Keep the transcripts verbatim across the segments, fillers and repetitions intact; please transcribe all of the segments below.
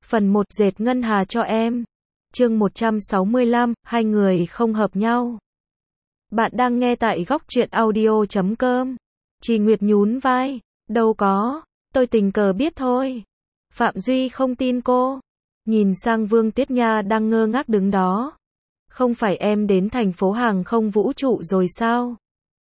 Phần một dệt ngân hà cho em. Chương một trăm sáu mươi lăm, hai người không hợp nhau. Bạn đang nghe tại góc truyện audio chấm com. Trì Nguyệt nhún vai. Đâu có, tôi tình cờ biết thôi. Phạm Duy không tin cô. Nhìn sang Vương Tiết Nha đang ngơ ngác đứng đó. Không phải em đến thành phố hàng không vũ trụ rồi sao?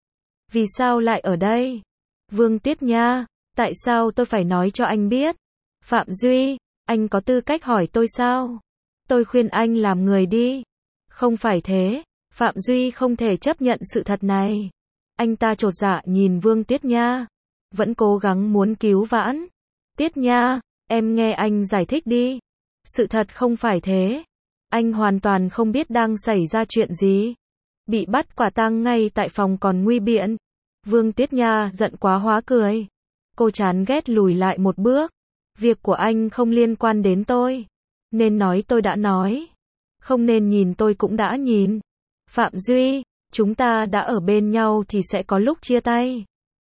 Vì sao lại ở đây? Vương Tiết Nha, tại sao tôi phải nói cho anh biết? Phạm Duy, anh có tư cách hỏi tôi sao? Tôi khuyên anh làm người đi. Không phải thế, Phạm Duy không thể chấp nhận sự thật này. Anh ta chột dạ nhìn Vương Tiết Nha, vẫn cố gắng muốn cứu vãn. Tiết Nha, em nghe anh giải thích đi. Sự thật không phải thế. Anh hoàn toàn không biết đang xảy ra chuyện gì. Bị bắt quả tang ngay tại phòng còn nguy biện. Vương Tiết Nha giận quá hóa cười. Cô chán ghét lùi lại một bước. Việc của anh không liên quan đến tôi. Nên nói tôi đã nói. Không nên nhìn tôi cũng đã nhìn. Phạm Duy, chúng ta đã ở bên nhau thì sẽ có lúc chia tay.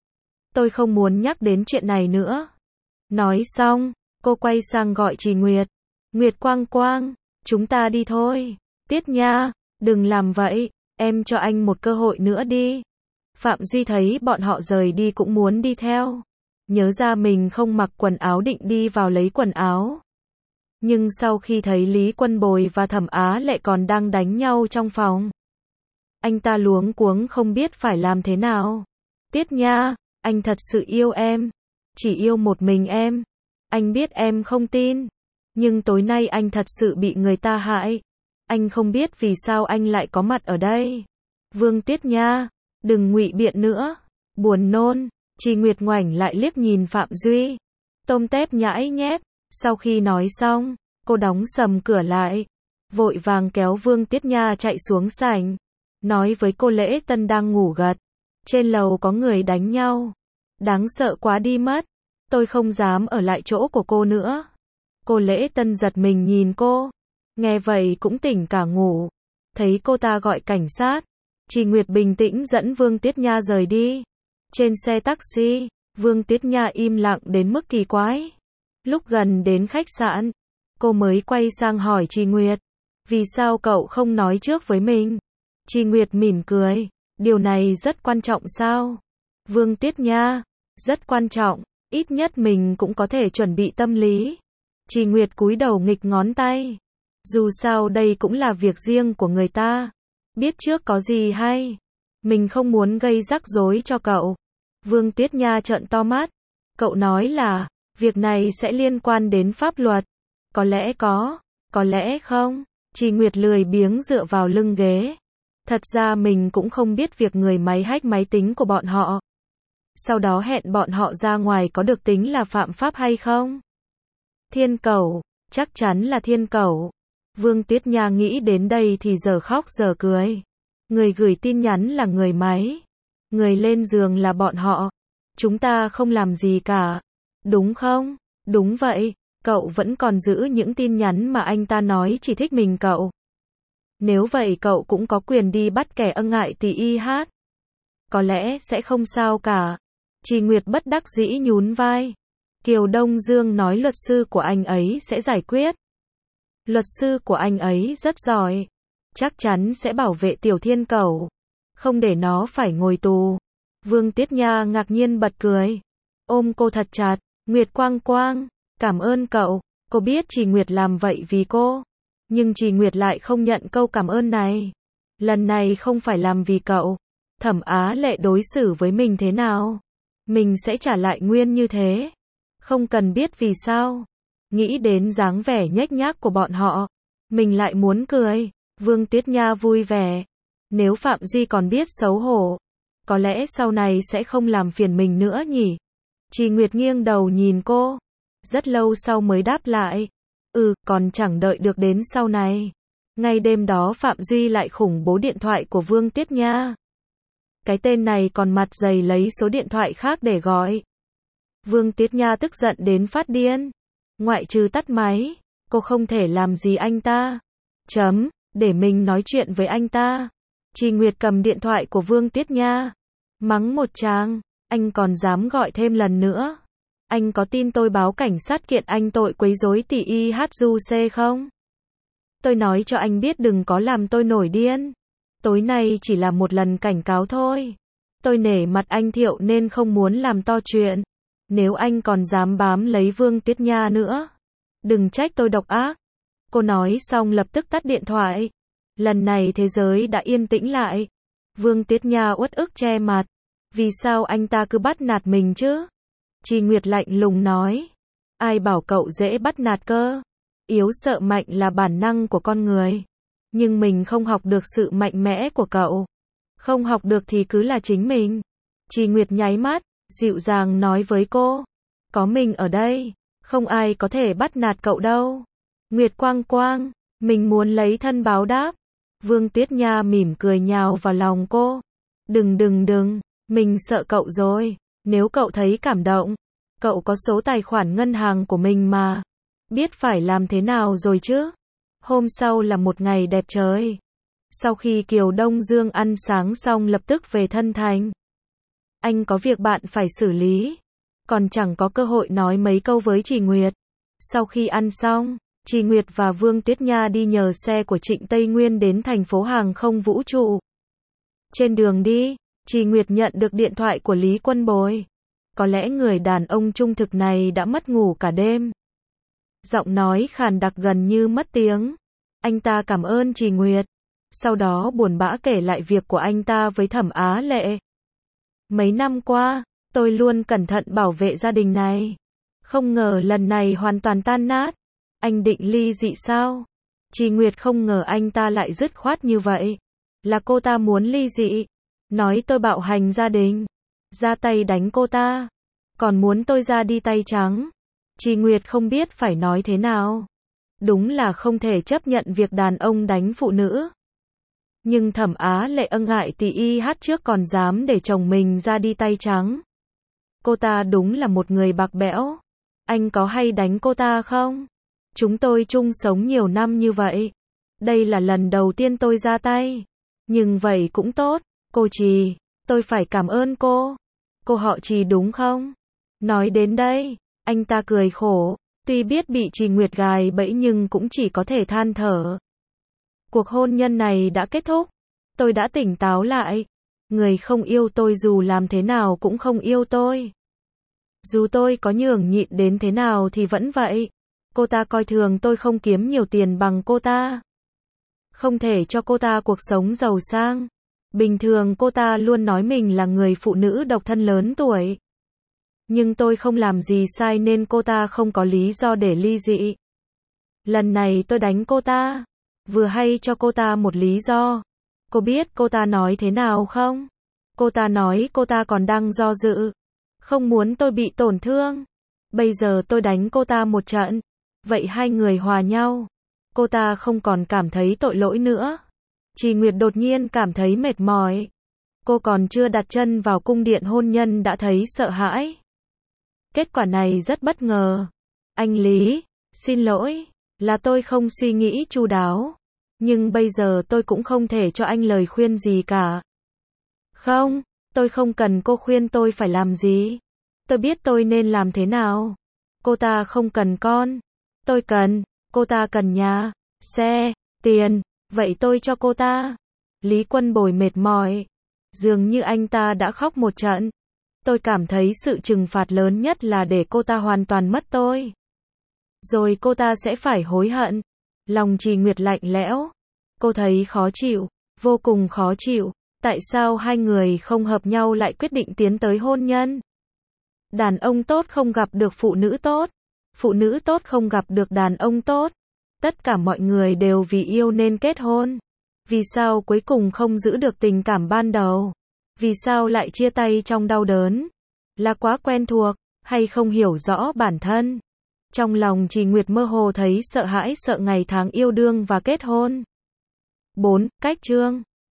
Tôi không muốn nhắc đến chuyện này nữa. Nói xong, cô quay sang gọi Trì Nguyệt. Nguyệt Quang Quang, chúng ta đi thôi. Tiết Nha, đừng làm vậy, em cho anh một cơ hội nữa đi. Phạm Duy thấy bọn họ rời đi cũng muốn đi theo. Nhớ ra mình không mặc quần áo định đi vào lấy quần áo. Nhưng sau khi thấy Lý Quân Bồi và Thẩm Á Lệ còn đang đánh nhau trong phòng, anh ta luống cuống không biết phải làm thế nào. Tiết Nha, anh thật sự yêu em. Chỉ yêu một mình em. Anh biết em không tin. Nhưng tối nay anh thật sự bị người ta hại. Anh không biết vì sao anh lại có mặt ở đây. Vương Tiết Nha, đừng ngụy biện nữa. Buồn nôn. Trì Nguyệt ngoảnh lại liếc nhìn Phạm Duy. Tôm tép nhãi nhép. Sau khi nói xong, cô đóng sầm cửa lại. Vội vàng kéo Vương Tiết Nha chạy xuống sảnh. Nói với cô Lễ Tân đang ngủ gật. Trên lầu có người đánh nhau. Đáng sợ quá đi mất. Tôi không dám ở lại chỗ của cô nữa. Cô Lễ Tân giật mình nhìn cô. Nghe vậy cũng tỉnh cả ngủ. Thấy cô ta gọi cảnh sát. Trì Nguyệt bình tĩnh dẫn Vương Tiết Nha rời đi. Trên xe taxi, Vương Tiết Nha im lặng đến mức kỳ quái. Lúc gần đến khách sạn, cô mới quay sang hỏi Trì Nguyệt. Vì sao cậu không nói trước với mình? Trì Nguyệt mỉm cười. Điều này rất quan trọng sao? Vương Tiết Nha, rất quan trọng. Ít nhất mình cũng có thể chuẩn bị tâm lý. Trì Nguyệt cúi đầu nghịch ngón tay. Dù sao đây cũng là việc riêng của người ta. Biết trước có gì hay. Mình không muốn gây rắc rối cho cậu. Vương Tiết Nha trợn to mắt. Cậu nói là, việc này sẽ liên quan đến pháp luật. Có lẽ có, có lẽ không. Trì Nguyệt lười biếng dựa vào lưng ghế. Thật ra mình cũng không biết việc người máy hack máy tính của bọn họ. Sau đó hẹn bọn họ ra ngoài có được tính là phạm pháp hay không? Thiên Cẩu, chắc chắn là Thiên Cẩu. Vương Tiết Nha nghĩ đến đây thì giờ khóc giờ cười. Người gửi tin nhắn là người máy. Người lên giường là bọn họ. Chúng ta không làm gì cả. Đúng không? Đúng vậy. Cậu vẫn còn giữ những tin nhắn mà anh ta nói chỉ thích mình cậu. Nếu vậy cậu cũng có quyền đi bắt kẻ ân ngại tỳ y hát. Có lẽ sẽ không sao cả. Trì Nguyệt bất đắc dĩ nhún vai. Kiều Đông Dương nói luật sư của anh ấy sẽ giải quyết. Luật sư của anh ấy rất giỏi. Chắc chắn sẽ bảo vệ Tiểu Thiên Cẩu. Không để nó phải ngồi tù. Vương Tiết Nha ngạc nhiên bật cười. Ôm cô thật chặt. Nguyệt Quang Quang, cảm ơn cậu. Cô biết Trì Nguyệt làm vậy vì cô. Nhưng Trì Nguyệt lại không nhận câu cảm ơn này. Lần này không phải làm vì cậu. Thẩm Á Lệ đối xử với mình thế nào? Mình sẽ trả lại nguyên như thế. Không cần biết vì sao. Nghĩ đến dáng vẻ nhếch nhác của bọn họ. Mình lại muốn cười. Vương Tiết Nha vui vẻ. Nếu Phạm Duy còn biết xấu hổ, có lẽ sau này sẽ không làm phiền mình nữa nhỉ? Trì Nguyệt nghiêng đầu nhìn cô. Rất lâu sau mới đáp lại. Ừ, còn chẳng đợi được đến sau này. Ngay đêm đó Phạm Duy lại khủng bố điện thoại của Vương Tiết Nha. Cái tên này còn mặt dày lấy số điện thoại khác để gọi. Vương Tiết Nha tức giận đến phát điên. Ngoại trừ tắt máy, cô không thể làm gì anh ta. Chấm, để mình nói chuyện với anh ta. Trì Nguyệt cầm điện thoại của Vương Tiết Nha. Mắng một tràng, anh còn dám gọi thêm lần nữa. Anh có tin tôi báo cảnh sát kiện anh tội quấy rối tỷ y hát du xê không? Tôi nói cho anh biết đừng có làm tôi nổi điên. Tối nay chỉ là một lần cảnh cáo thôi. Tôi nể mặt anh Thiệu nên không muốn làm to chuyện. Nếu anh còn dám bám lấy Vương Tuyết Nha nữa, đừng trách tôi độc ác. Cô nói xong lập tức tắt điện thoại. Lần này thế giới đã yên tĩnh lại. Vương Tuyết Nha uất ức che mặt. Vì sao anh ta cứ bắt nạt mình chứ? Trì Nguyệt lạnh lùng nói. Ai bảo cậu dễ bắt nạt cơ? Yếu sợ mạnh là bản năng của con người. Nhưng mình không học được sự mạnh mẽ của cậu. Không học được thì cứ là chính mình. Trì Nguyệt nháy mắt, dịu dàng nói với cô. Có mình ở đây, không ai có thể bắt nạt cậu đâu. Nguyệt Quang Quang, mình muốn lấy thân báo đáp. Vương Tuyết Nha mỉm cười nhào vào lòng cô. Đừng đừng đừng, mình sợ cậu rồi. Nếu cậu thấy cảm động, cậu có số tài khoản ngân hàng của mình mà. Biết phải làm thế nào rồi chứ? Hôm sau là một ngày đẹp trời. Sau khi Kiều Đông Dương ăn sáng xong lập tức về Thân Thành. Anh có việc bạn phải xử lý. Còn chẳng có cơ hội nói mấy câu với Trì Nguyệt. Sau khi ăn xong, Trì Nguyệt và Vương Tuyết Nha đi nhờ xe của Trịnh Tây Nguyên đến thành phố hàng không vũ trụ. Trên đường đi, Trì Nguyệt nhận được điện thoại của Lý Quân Bồi. Có lẽ người đàn ông trung thực này đã mất ngủ cả đêm. Giọng nói khàn đặc gần như mất tiếng. Anh ta cảm ơn Trì Nguyệt. Sau đó buồn bã kể lại việc của anh ta với Thẩm Á Lệ. Mấy năm qua, tôi luôn cẩn thận bảo vệ gia đình này. Không ngờ lần này hoàn toàn tan nát. Anh định ly dị sao? Trì Nguyệt không ngờ anh ta lại dứt khoát như vậy. Là cô ta muốn ly dị. Nói tôi bạo hành gia đình. Ra tay đánh cô ta. Còn muốn tôi ra đi tay trắng. Trì Nguyệt không biết phải nói thế nào. Đúng là không thể chấp nhận việc đàn ông đánh phụ nữ. Nhưng Thẩm Á Lệ ân ngại tỷ y hát trước còn dám để chồng mình ra đi tay trắng. Cô ta đúng là một người bạc bẽo. Anh có hay đánh cô ta không? Chúng tôi chung sống nhiều năm như vậy. Đây là lần đầu tiên tôi ra tay. Nhưng vậy cũng tốt. Cô Trì, tôi phải cảm ơn cô. Cô họ Trì đúng không? Nói đến đây, anh ta cười khổ. Tuy biết bị Trì Nguyệt gài bẫy nhưng cũng chỉ có thể than thở. Cuộc hôn nhân này đã kết thúc. Tôi đã tỉnh táo lại. Người không yêu tôi dù làm thế nào cũng không yêu tôi. Dù tôi có nhường nhịn đến thế nào thì vẫn vậy. Cô ta coi thường tôi không kiếm nhiều tiền bằng cô ta. Không thể cho cô ta cuộc sống giàu sang. Bình thường cô ta luôn nói mình là người phụ nữ độc thân lớn tuổi. Nhưng tôi không làm gì sai nên cô ta không có lý do để ly dị. Lần này tôi đánh cô ta. Vừa hay cho cô ta một lý do. Cô biết cô ta nói thế nào không? Cô ta nói cô ta còn đang do dự. Không muốn tôi bị tổn thương. Bây giờ tôi đánh cô ta một trận. Vậy hai người hòa nhau. Cô ta không còn cảm thấy tội lỗi nữa. Trì Nguyệt đột nhiên cảm thấy mệt mỏi. Cô còn chưa đặt chân vào cung điện hôn nhân đã thấy sợ hãi. Kết quả này rất bất ngờ. Anh Lý, xin lỗi, là tôi không suy nghĩ chu đáo. Nhưng bây giờ tôi cũng không thể cho anh lời khuyên gì cả. Không, tôi không cần cô khuyên tôi phải làm gì. Tôi biết tôi nên làm thế nào. Cô ta không cần con. Tôi cần. Cô ta cần nhà, xe, tiền. Vậy tôi cho cô ta. Lý Quân Bồi mệt mỏi. Dường như anh ta đã khóc một trận. Tôi cảm thấy sự trừng phạt lớn nhất là để cô ta hoàn toàn mất tôi. Rồi cô ta sẽ phải hối hận. Lòng Trì Nguyệt lạnh lẽo. Cô thấy khó chịu, vô cùng khó chịu. Tại sao hai người không hợp nhau lại quyết định tiến tới hôn nhân? Đàn ông tốt không gặp được phụ nữ tốt. Phụ nữ tốt không gặp được đàn ông tốt. Tất cả mọi người đều vì yêu nên kết hôn. Vì sao cuối cùng không giữ được tình cảm ban đầu? Vì sao lại chia tay trong đau đớn? Là quá quen thuộc, hay không hiểu rõ bản thân? Trong lòng Trì Nguyệt mơ hồ thấy sợ hãi sợ ngày tháng yêu đương và kết hôn. bốn. Cách chương